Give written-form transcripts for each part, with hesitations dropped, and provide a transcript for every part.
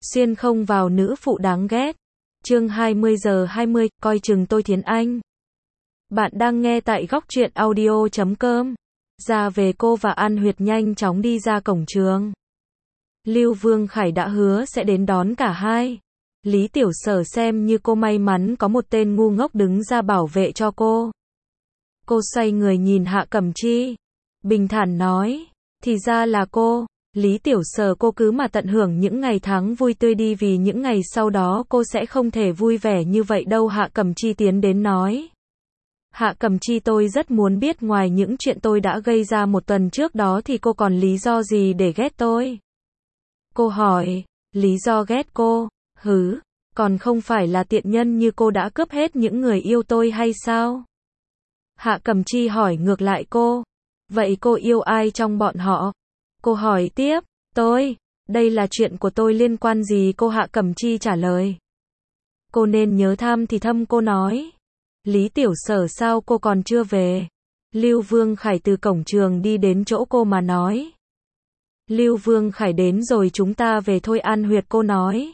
Xuyên không vào nữ phụ đáng ghét. Chương 20:20, coi chừng tôi Thiến Anh. Bạn đang nghe tại góc truyện audio.com. Ra về cô và An Huyệt nhanh chóng đi ra cổng trường. Lưu Vương Khải đã hứa sẽ đến đón cả hai. Lý Tiểu Sở xem như cô may mắn có một tên ngu ngốc đứng ra bảo vệ cho cô. Cô xoay người nhìn Hạ Cẩm Chi. Bình thản nói, thì ra là cô. Lý Tiểu Sở, cô cứ mà tận hưởng những ngày tháng vui tươi đi, vì những ngày sau đó cô sẽ không thể vui vẻ như vậy đâu. Hạ Cẩm Chi tiến đến nói. Hạ Cẩm Chi, tôi rất muốn biết ngoài những chuyện tôi đã gây ra một tuần trước đó thì cô còn lý do gì để ghét tôi? Cô hỏi, lý do ghét cô? Hứ, còn không phải là tiện nhân như cô đã cướp hết những người yêu tôi hay sao? Hạ Cẩm Chi hỏi ngược lại cô. Vậy cô yêu ai trong bọn họ? Cô hỏi tiếp, đây là chuyện của tôi, liên quan gì cô? Hạ Cẩm Chi trả lời. Cô nên nhớ tham thì thâm, cô nói. Lý Tiểu Sở, sao cô còn chưa về? Lưu Vương Khải từ cổng trường đi đến chỗ cô mà nói. Lưu Vương Khải đến rồi, chúng ta về thôi. An Huyệt, cô nói.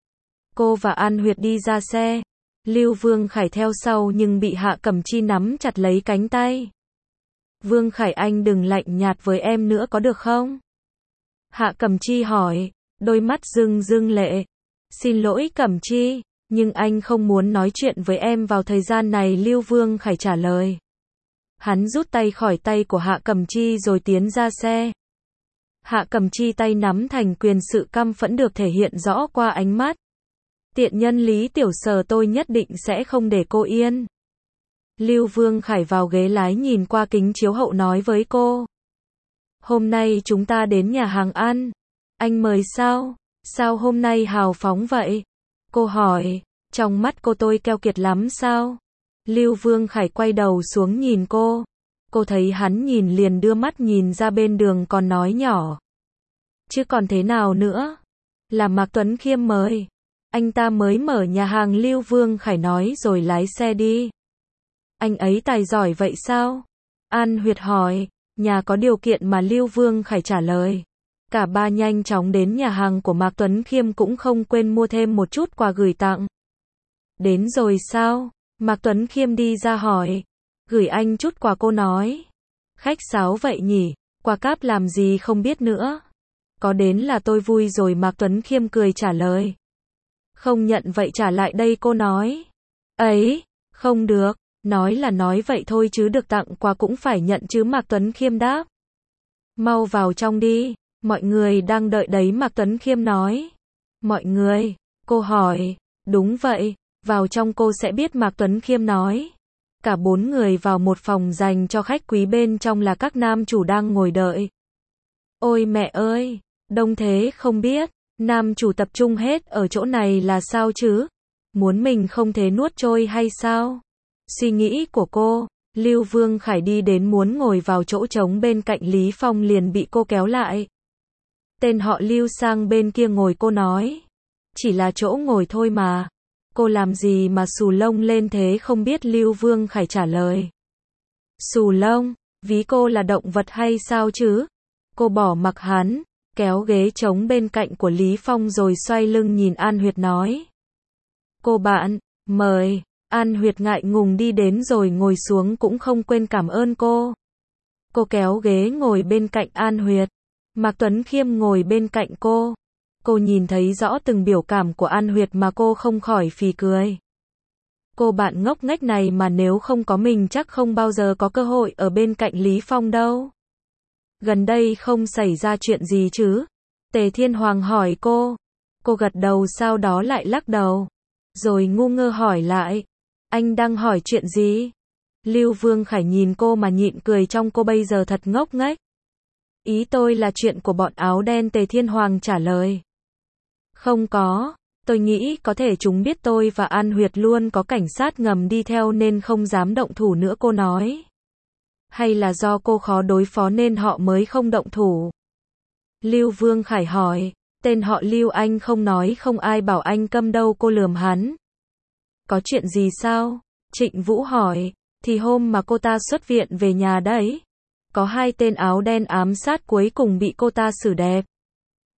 Cô và An Huyệt đi ra xe. Lưu Vương Khải theo sau nhưng bị Hạ Cẩm Chi nắm chặt lấy cánh tay. Vương Khải, anh đừng lạnh nhạt với em nữa có được không? Hạ Cẩm Chi hỏi, đôi mắt rưng rưng lệ. Xin lỗi Cẩm Chi, nhưng anh không muốn nói chuyện với em vào thời gian này. Lưu Vương Khải trả lời. Hắn rút tay khỏi tay của Hạ Cẩm Chi rồi tiến ra xe. Hạ Cẩm Chi tay nắm thành quyền, sự căm phẫn được thể hiện rõ qua ánh mắt. Tiện nhân Lý Tiểu Sở, tôi nhất định sẽ không để cô yên. Lưu Vương Khải vào ghế lái nhìn qua kính chiếu hậu nói với cô. Hôm nay chúng ta đến nhà hàng ăn. Anh mời sao? Sao hôm nay hào phóng vậy? Cô hỏi, trong mắt cô tôi keo kiệt lắm sao? Lưu Vương Khải quay đầu xuống nhìn cô. Cô thấy hắn nhìn liền đưa mắt nhìn ra bên đường còn nói nhỏ. Chứ còn thế nào nữa? Là Mạc Tuấn Khiêm mời. Anh ta mới mở nhà hàng. Lưu Vương Khải nói rồi lái xe đi. Anh ấy tài giỏi vậy sao? An Huyệt hỏi. Nhà có điều kiện mà. Lưu Vương Khải trả lời. Cả ba nhanh chóng đến nhà hàng của Mạc Tuấn Khiêm, cũng không quên mua thêm một chút quà gửi tặng. Đến rồi sao? Mạc Tuấn Khiêm đi ra hỏi. Gửi anh chút quà, cô nói. Khách sáo vậy nhỉ, quà cáp làm gì không biết nữa. Có đến là tôi vui rồi. Mạc Tuấn Khiêm cười trả lời. Không nhận vậy trả lại đây, cô nói. Ấy, không được, nói là nói vậy thôi chứ được tặng quà cũng phải nhận chứ. Mạc Tuấn Khiêm đáp. Mau vào trong đi, mọi người đang đợi đấy. Mạc Tuấn Khiêm nói. Mọi người? Cô hỏi. Đúng vậy, vào trong cô sẽ biết. Mạc Tuấn Khiêm nói. Cả bốn người vào một phòng dành cho khách quý, bên trong là các nam chủ đang ngồi đợi. Ôi mẹ ơi, đông thế không biết, nam chủ tập trung hết ở chỗ này là sao chứ? Muốn mình không thể nuốt trôi hay sao? Suy nghĩ của cô, Lưu Vương Khải đi đến muốn ngồi vào chỗ trống bên cạnh Lý Phong liền bị cô kéo lại. Tên họ Lưu sang bên kia ngồi, cô nói. Chỉ là chỗ ngồi thôi mà. Cô làm gì mà xù lông lên thế không biết? Lưu Vương Khải trả lời. Xù lông? Ví cô là động vật hay sao chứ? Cô bỏ mặc hắn, kéo ghế trống bên cạnh của Lý Phong rồi xoay lưng nhìn An Huyệt nói. Cô bạn, mời. An Huyệt ngại ngùng đi đến rồi ngồi xuống, cũng không quên cảm ơn cô. Cô kéo ghế ngồi bên cạnh An Huyệt. Mạc Tuấn Khiêm ngồi bên cạnh cô. Cô nhìn thấy rõ từng biểu cảm của An Huyệt mà cô không khỏi phì cười. Cô bạn ngốc nghếch này mà nếu không có mình chắc không bao giờ có cơ hội ở bên cạnh Lý Phong đâu. Gần đây không xảy ra chuyện gì chứ? Tề Thiên Hoàng hỏi cô. Cô gật đầu sau đó lại lắc đầu. Rồi ngu ngơ hỏi lại. Anh đang hỏi chuyện gì? Lưu Vương Khải nhìn cô mà nhịn cười, trong cô bây giờ thật ngốc nghếch. Ý tôi là chuyện của bọn áo đen. Tề Thiên Hoàng trả lời. Không có, tôi nghĩ có thể chúng biết tôi và An Huyệt luôn có cảnh sát ngầm đi theo nên không dám động thủ nữa, cô nói. Hay là do cô khó đối phó nên họ mới không động thủ? Lưu Vương Khải hỏi. Tên họ Lưu anh không nói, không ai bảo anh câm đâu. Cô lườm hắn. Có chuyện gì sao? Trịnh Vũ hỏi. Thì hôm mà cô ta xuất viện về nhà đấy, có hai tên áo đen ám sát, cuối cùng bị cô ta xử đẹp.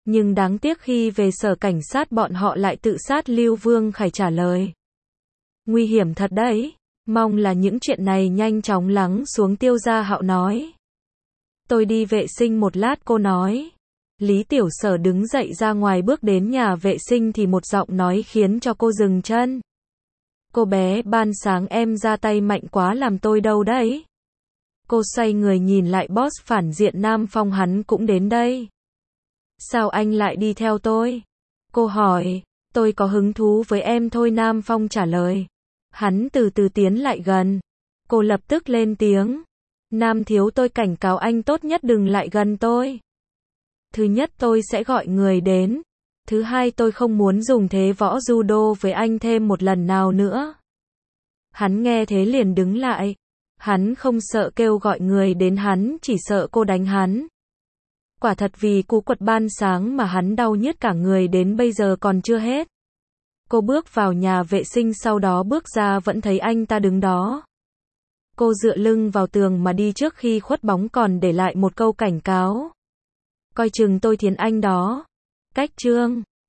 Nhưng đáng tiếc khi về sở cảnh sát bọn họ lại tự sát. Lưu Vương Khải trả lời. Nguy hiểm thật đấy. Mong là những chuyện này nhanh chóng lắng xuống. Tiêu Gia Hạo nói. Tôi đi vệ sinh một lát, cô nói. Lý Tiểu Sở đứng dậy ra ngoài, bước đến nhà vệ sinh thì một giọng nói khiến cho cô dừng chân. Cô bé, ban sáng em ra tay mạnh quá làm tôi đau đấy. Cô xoay người nhìn lại boss phản diện Nam Phong, hắn cũng đến đây. Sao anh lại đi theo tôi? Cô hỏi. Tôi có hứng thú với em thôi, Nam Phong trả lời. Hắn từ từ tiến lại gần. Cô lập tức lên tiếng. Nam thiếu, tôi cảnh cáo anh tốt nhất đừng lại gần tôi. Thứ nhất, tôi sẽ gọi người đến. Thứ hai, tôi không muốn dùng thế võ judo với anh thêm một lần nào nữa. Hắn nghe thế liền đứng lại. Hắn không sợ kêu gọi người đến, hắn chỉ sợ cô đánh hắn. Quả thật vì cú quật ban sáng mà hắn đau nhức cả người đến bây giờ còn chưa hết. Cô bước vào nhà vệ sinh, sau đó bước ra vẫn thấy anh ta đứng đó. Cô dựa lưng vào tường mà đi, trước khi khuất bóng còn để lại một câu cảnh cáo. Coi chừng tôi thiến anh đó. Cách chương